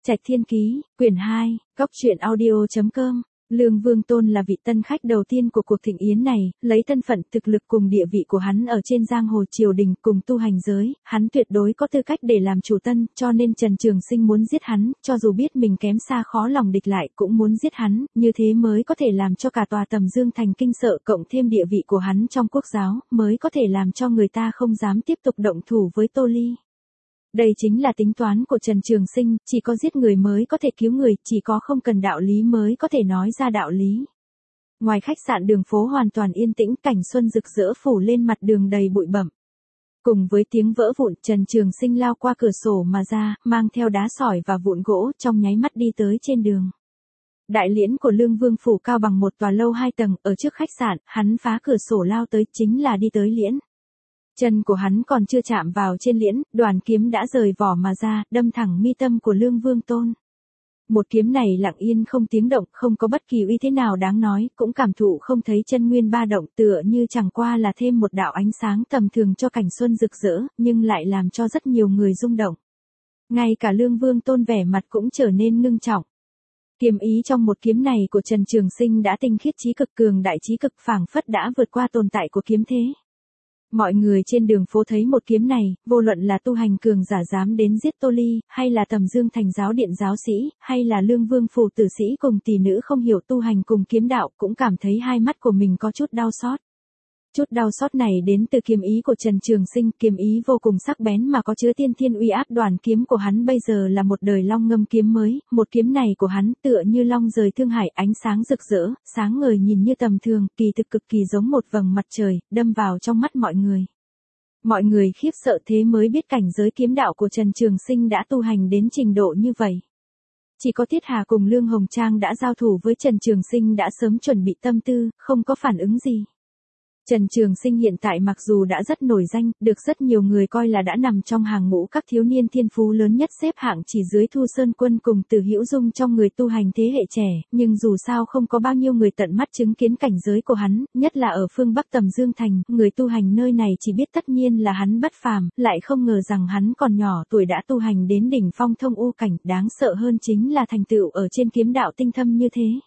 Trạch Thiên Ký, quyển 2, góc truyện audio.com. Lương Vương Tôn là vị tân khách đầu tiên của cuộc thịnh yến này, lấy thân phận thực lực cùng địa vị của hắn ở trên giang hồ triều đình cùng tu hành giới, hắn tuyệt đối có tư cách để làm chủ tân, cho nên Trần Trường Sinh muốn giết hắn, cho dù biết mình kém xa khó lòng địch lại cũng muốn giết hắn, như thế mới có thể làm cho cả tòa Tầm Dương Thành kinh sợ, cộng thêm địa vị của hắn trong quốc giáo, mới có thể làm cho người ta không dám tiếp tục động thủ với Tô Ly. Đây chính là tính toán của Trần Trường Sinh, chỉ có giết người mới có thể cứu người, chỉ có không cần đạo lý mới có thể nói ra đạo lý. Ngoài khách sạn đường phố hoàn toàn yên tĩnh, cảnh xuân rực rỡ phủ lên mặt đường đầy bụi bặm. Cùng với tiếng vỡ vụn, Trần Trường Sinh lao qua cửa sổ mà ra, mang theo đá sỏi và vụn gỗ, trong nháy mắt đi tới trên đường. Đại liễn của Lương Vương phủ cao bằng một tòa lâu 2 tầng, ở trước khách sạn, hắn phá cửa sổ lao tới, chính là đi tới liễn. Chân của hắn còn chưa chạm vào trên liễn, đoàn kiếm đã rời vỏ mà ra, đâm thẳng mi tâm của Lương Vương Tôn. Một kiếm này lặng yên không tiếng động, không có bất kỳ uy thế nào đáng nói, cũng cảm thụ không thấy chân nguyên ba động, tựa như chẳng qua là thêm một đạo ánh sáng tầm thường cho cảnh xuân rực rỡ, nhưng lại làm cho rất nhiều người rung động. Ngay cả Lương Vương Tôn vẻ mặt cũng trở nên ngưng trọng. Kiếm ý trong một kiếm này của Trần Trường Sinh đã tinh khiết chí cực, cường đại chí cực, phảng phất đã vượt qua tồn tại của kiếm thế. Mọi người trên đường phố thấy một kiếm này, vô luận là tu hành cường giả dám đến giết Tô Ly, hay là Tầm Dương Thành giáo điện giáo sĩ, hay là Lương Vương phủ tử sĩ cùng tỷ nữ không hiểu tu hành cùng kiếm đạo, cũng cảm thấy hai mắt của mình có chút đau xót. Chút đau xót này đến từ kiếm ý của Trần Trường Sinh, kiếm ý vô cùng sắc bén mà có chứa tiên thiên uy áp, đoàn kiếm của hắn bây giờ là một đời long ngâm kiếm mới, một kiếm này của hắn tựa như long rời thương hải, ánh sáng rực rỡ, sáng ngời nhìn như tầm thường, kỳ thực cực kỳ giống một vầng mặt trời, đâm vào trong mắt mọi người. Mọi người khiếp sợ thế mới biết cảnh giới kiếm đạo của Trần Trường Sinh đã tu hành đến trình độ như vậy. Chỉ có Tiết Hà cùng Lương Hồng Trang đã giao thủ với Trần Trường Sinh đã sớm chuẩn bị tâm tư, không có phản ứng gì. Trần Trường Sinh hiện tại mặc dù đã rất nổi danh, được rất nhiều người coi là đã nằm trong hàng ngũ các thiếu niên thiên phú lớn nhất, xếp hạng chỉ dưới Thu Sơn Quân cùng Từ Hữu Dung trong người tu hành thế hệ trẻ, nhưng dù sao không có bao nhiêu người tận mắt chứng kiến cảnh giới của hắn, nhất là ở phương Bắc Tầm Dương Thành, người tu hành nơi này chỉ biết tất nhiên là hắn bất phàm, lại không ngờ rằng hắn còn nhỏ tuổi đã tu hành đến đỉnh phong thông u cảnh, đáng sợ hơn chính là thành tựu ở trên kiếm đạo tinh thâm như thế.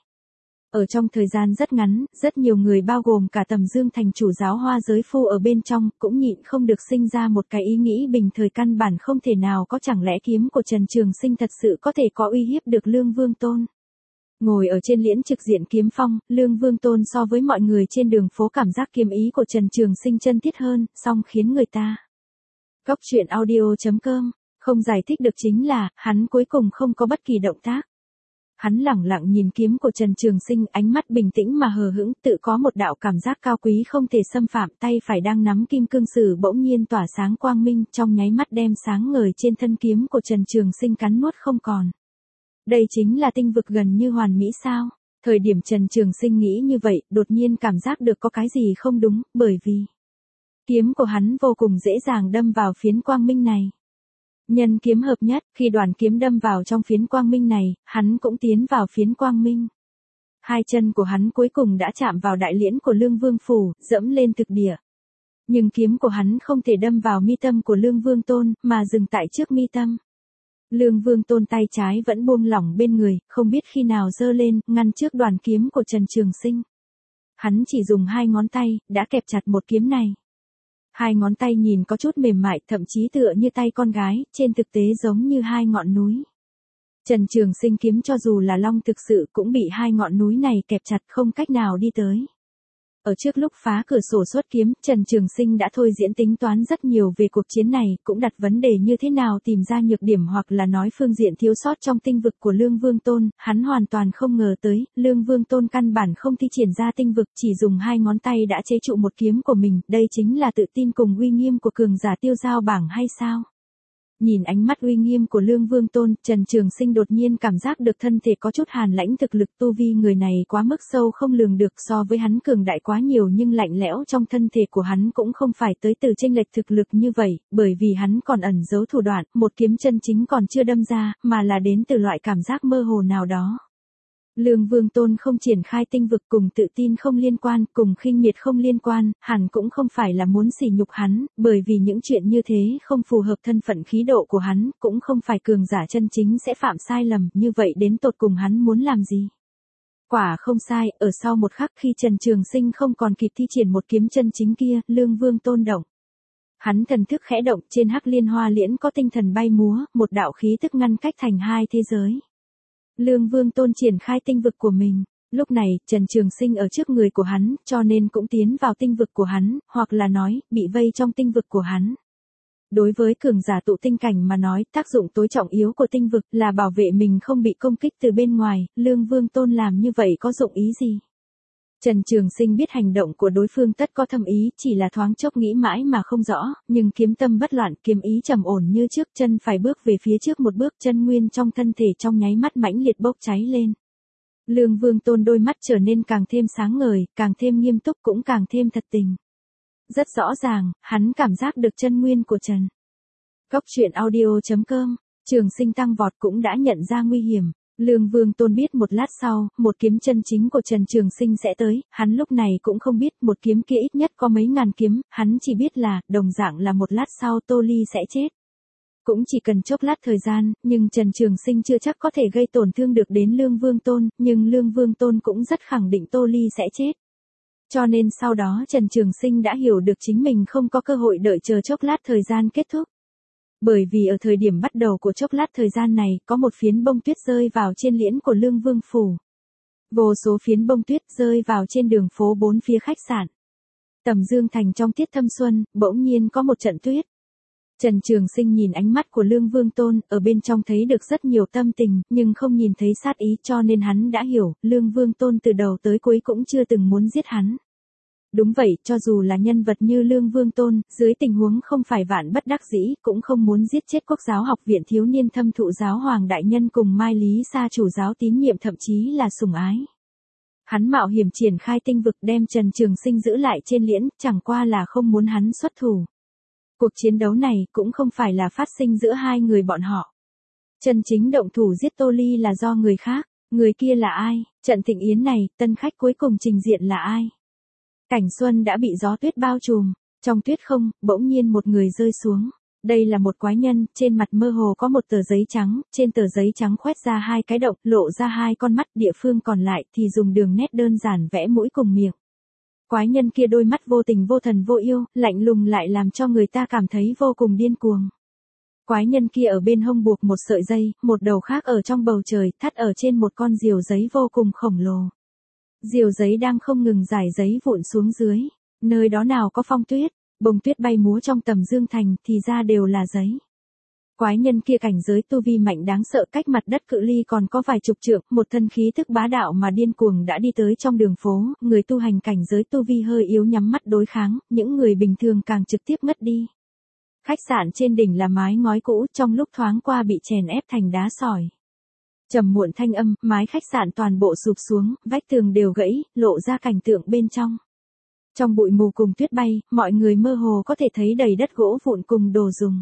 Ở trong thời gian rất ngắn, rất nhiều người bao gồm cả Tầm Dương Thành chủ giáo Hoa Giới Phu ở bên trong, cũng nhịn không được sinh ra một cái ý nghĩ bình thời căn bản không thể nào có, chẳng lẽ kiếm của Trần Trường Sinh thật sự có thể có uy hiếp được Lương Vương Tôn. Ngồi ở trên liễn trực diện kiếm phong, Lương Vương Tôn so với mọi người trên đường phố cảm giác kiếm ý của Trần Trường Sinh chân thiết hơn, song khiến người ta. Góc truyện audio.com, không giải thích được chính là, hắn cuối cùng không có bất kỳ động tác. Hắn lẳng lặng nhìn kiếm của Trần Trường Sinh, ánh mắt bình tĩnh mà hờ hững, tự có một đạo cảm giác cao quý không thể xâm phạm, tay phải đang nắm kim cương sử bỗng nhiên tỏa sáng quang minh, trong nháy mắt đem sáng ngời trên thân kiếm của Trần Trường Sinh cắn nuốt không còn. Đây chính là tinh vực gần như hoàn mỹ sao? Thời điểm Trần Trường Sinh nghĩ như vậy, đột nhiên cảm giác được có cái gì không đúng, bởi vì kiếm của hắn vô cùng dễ dàng đâm vào phiến quang minh này. Nhân kiếm hợp nhất, khi đoàn kiếm đâm vào trong phiến quang minh này, hắn cũng tiến vào phiến quang minh. Hai chân của hắn cuối cùng đã chạm vào đại liễn của Lương Vương phủ, dẫm lên thực địa. Nhưng kiếm của hắn không thể đâm vào mi tâm của Lương Vương Tôn, mà dừng tại trước mi tâm. Lương Vương Tôn tay trái vẫn buông lỏng bên người, không biết khi nào giơ lên, ngăn trước đoàn kiếm của Trần Trường Sinh. Hắn chỉ dùng 2 ngón tay, đã kẹp chặt một kiếm này. 2 ngón tay nhìn có chút mềm mại, thậm chí tựa như tay con gái, trên thực tế giống như 2 ngọn núi. Trần Trường Sinh kiếm cho dù là long thực sự cũng bị 2 ngọn núi này kẹp chặt, không cách nào đi tới. Ở trước lúc phá cửa sổ xuất kiếm, Trần Trường Sinh đã thôi diễn tính toán rất nhiều về cuộc chiến này, cũng đặt vấn đề như thế nào tìm ra nhược điểm hoặc là nói phương diện thiếu sót trong tinh vực của Lương Vương Tôn, hắn hoàn toàn không ngờ tới, Lương Vương Tôn căn bản không thi triển ra tinh vực, chỉ dùng 2 ngón tay đã chế trụ một kiếm của mình, đây chính là tự tin cùng uy nghiêm của cường giả tiêu giao bảng hay sao? Nhìn ánh mắt uy nghiêm của Lương Vương Tôn, Trần Trường Sinh đột nhiên cảm giác được thân thể có chút hàn lãnh, thực lực tu vi người này quá mức sâu không lường được, so với hắn cường đại quá nhiều, nhưng lạnh lẽo trong thân thể của hắn cũng không phải tới từ chênh lệch thực lực như vậy, bởi vì hắn còn ẩn giấu thủ đoạn, một kiếm chân chính còn chưa đâm ra, mà là đến từ loại cảm giác mơ hồ nào đó. Lương Vương Tôn không triển khai tinh vực, cùng tự tin không liên quan, cùng khinh miệt không liên quan, hẳn cũng không phải là muốn sỉ nhục hắn, bởi vì những chuyện như thế không phù hợp thân phận khí độ của hắn, cũng không phải cường giả chân chính sẽ phạm sai lầm, như vậy đến tột cùng hắn muốn làm gì? Quả không sai, ở sau một khắc khi Trần Trường Sinh không còn kịp thi triển một kiếm chân chính kia, Lương Vương Tôn động. Hắn thần thức khẽ động, trên Hắc Liên Hoa Liễn có tinh thần bay múa, một đạo khí tức ngăn cách thành hai thế giới. Lương Vương Tôn triển khai tinh vực của mình. Lúc này, Trần Trường Sinh ở trước người của hắn, cho nên cũng tiến vào tinh vực của hắn, hoặc là nói, bị vây trong tinh vực của hắn. Đối với cường giả tụ tinh cảnh mà nói, tác dụng tối trọng yếu của tinh vực là bảo vệ mình không bị công kích từ bên ngoài, Lương Vương Tôn làm như vậy có dụng ý gì? Trần Trường Sinh biết hành động của đối phương tất có thâm ý, chỉ là thoáng chốc nghĩ mãi mà không rõ, nhưng kiếm tâm bất loạn, kiếm ý trầm ổn như trước, chân phải bước về phía trước một bước, chân nguyên trong thân thể trong nháy mắt mãnh liệt bốc cháy lên. Lương Vương Tôn đôi mắt trở nên càng thêm sáng ngời, càng thêm nghiêm túc, cũng càng thêm thật tình. Rất rõ ràng, hắn cảm giác được chân nguyên của Trần. Góc truyện audio.com, Trường Sinh tăng vọt cũng đã nhận ra nguy hiểm. Lương Vương Tôn biết một lát sau, một kiếm chân chính của Trần Trường Sinh sẽ tới, hắn lúc này cũng không biết một kiếm kia ít nhất có mấy ngàn kiếm, hắn chỉ biết là, đồng dạng là một lát sau Tô Ly sẽ chết. Cũng chỉ cần chốc lát thời gian, nhưng Trần Trường Sinh chưa chắc có thể gây tổn thương được đến Lương Vương Tôn, nhưng Lương Vương Tôn cũng rất khẳng định Tô Ly sẽ chết. Cho nên sau đó Trần Trường Sinh đã hiểu được chính mình không có cơ hội đợi chờ chốc lát thời gian kết thúc. Bởi vì ở thời điểm bắt đầu của chốc lát thời gian này, có một phiến bông tuyết rơi vào trên liễn của Lương Vương Phủ. Vô số phiến bông tuyết rơi vào trên đường phố bốn phía khách sạn. Tầm Dương Thành trong tiết thâm xuân, bỗng nhiên có một trận tuyết. Trần Trường Sinh nhìn ánh mắt của Lương Vương Tôn, ở bên trong thấy được rất nhiều tâm tình, nhưng không nhìn thấy sát ý, cho nên hắn đã hiểu, Lương Vương Tôn từ đầu tới cuối cũng chưa từng muốn giết hắn. Đúng vậy, cho dù là nhân vật như Lương Vương Tôn, dưới tình huống không phải vạn bất đắc dĩ, cũng không muốn giết chết Quốc giáo học viện thiếu niên thâm thụ giáo hoàng đại nhân cùng Mai Lý Sa chủ giáo tín nhiệm, thậm chí là sủng ái. Hắn mạo hiểm triển khai tinh vực đem Trần Trường Sinh giữ lại trên liễn, chẳng qua là không muốn hắn xuất thủ. Cuộc chiến đấu này cũng không phải là phát sinh giữa hai người bọn họ. Chân chính động thủ giết Tô Ly là do người khác, người kia là ai? Trận thịnh yến này, tân khách cuối cùng trình diện là ai? Cảnh xuân đã bị gió tuyết bao trùm, trong tuyết không, bỗng nhiên một người rơi xuống. Đây là một quái nhân, trên mặt mơ hồ có một tờ giấy trắng, trên tờ giấy trắng khoét ra hai cái động, lộ ra hai con mắt, địa phương còn lại thì dùng đường nét đơn giản vẽ mũi cùng miệng. Quái nhân kia đôi mắt vô tình vô thần vô yêu, lạnh lùng lại làm cho người ta cảm thấy vô cùng điên cuồng. Quái nhân kia ở bên hông buộc một sợi dây, một đầu khác ở trong bầu trời, thắt ở trên một con diều giấy vô cùng khổng lồ. Diều giấy đang không ngừng rải giấy vụn xuống dưới, nơi đó nào có phong tuyết, bông tuyết bay múa trong Tầm Dương Thành thì ra đều là giấy. Quái nhân kia cảnh giới tu vi mạnh đáng sợ, cách mặt đất cự ly còn có vài chục trượng, một thân khí thức bá đạo mà điên cuồng đã đi tới trong đường phố, người tu hành cảnh giới tu vi hơi yếu nhắm mắt đối kháng, những người bình thường càng trực tiếp ngất đi. Khách sạn trên đỉnh là mái ngói cũ, trong lúc thoáng qua bị chèn ép thành đá sỏi. Trầm muộn thanh âm, mái khách sạn toàn bộ sụp xuống, vách tường đều gãy, lộ ra cảnh tượng bên trong. Trong bụi mù cùng tuyết bay, mọi người mơ hồ có thể thấy đầy đất gỗ vụn cùng đồ dùng.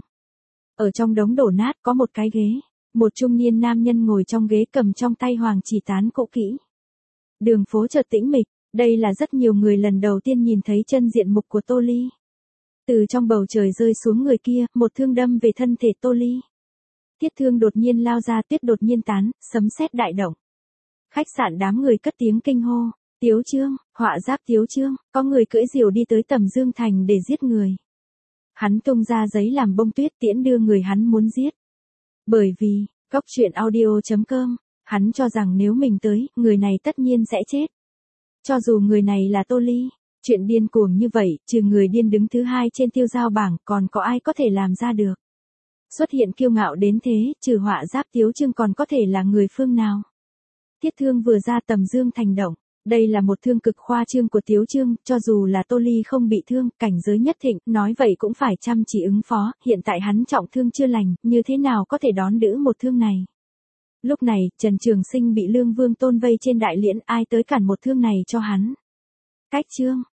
Ở trong đống đổ nát có một cái ghế, một trung niên nam nhân ngồi trong ghế cầm trong tay hoàng chỉ tán cũ kỹ. Đường phố chợt tĩnh mịch, đây là rất nhiều người lần đầu tiên nhìn thấy chân diện mục của Tô Ly. Từ trong bầu trời rơi xuống người kia, một thương đâm về thân thể Tô Ly. Tiết thương đột nhiên lao ra, tuyết đột nhiên tán, sấm sét đại động. Khách sạn đám người cất tiếng kinh hô, Tiếu Trương, họa giáp Tiếu Trương, có người cưỡi diều đi tới Tầm Dương Thành để giết người. Hắn tung ra giấy làm bông tuyết tiễn đưa người hắn muốn giết. Bởi vì, góc truyện audio.com, hắn cho rằng nếu mình tới, người này tất nhiên sẽ chết. Cho dù người này là Tô Ly, chuyện điên cuồng như vậy, trừ người điên đứng thứ hai trên tiêu giao bảng, còn có ai có thể làm ra được. Xuất hiện kiêu ngạo đến thế, trừ họa giáp Tiếu Trương còn có thể là người phương nào. Tiết thương vừa ra Tầm Dương Thành động. Đây là một thương cực khoa trương của Tiếu Trương, cho dù là Tô Ly không bị thương, cảnh giới nhất thịnh, nói vậy cũng phải chăm chỉ ứng phó, hiện tại hắn trọng thương chưa lành, như thế nào có thể đón đỡ một thương này. Lúc này, Trần Trường Sinh bị Lương Vương Tôn vây trên đại liễn, ai tới cản một thương này cho hắn. Cách Trương,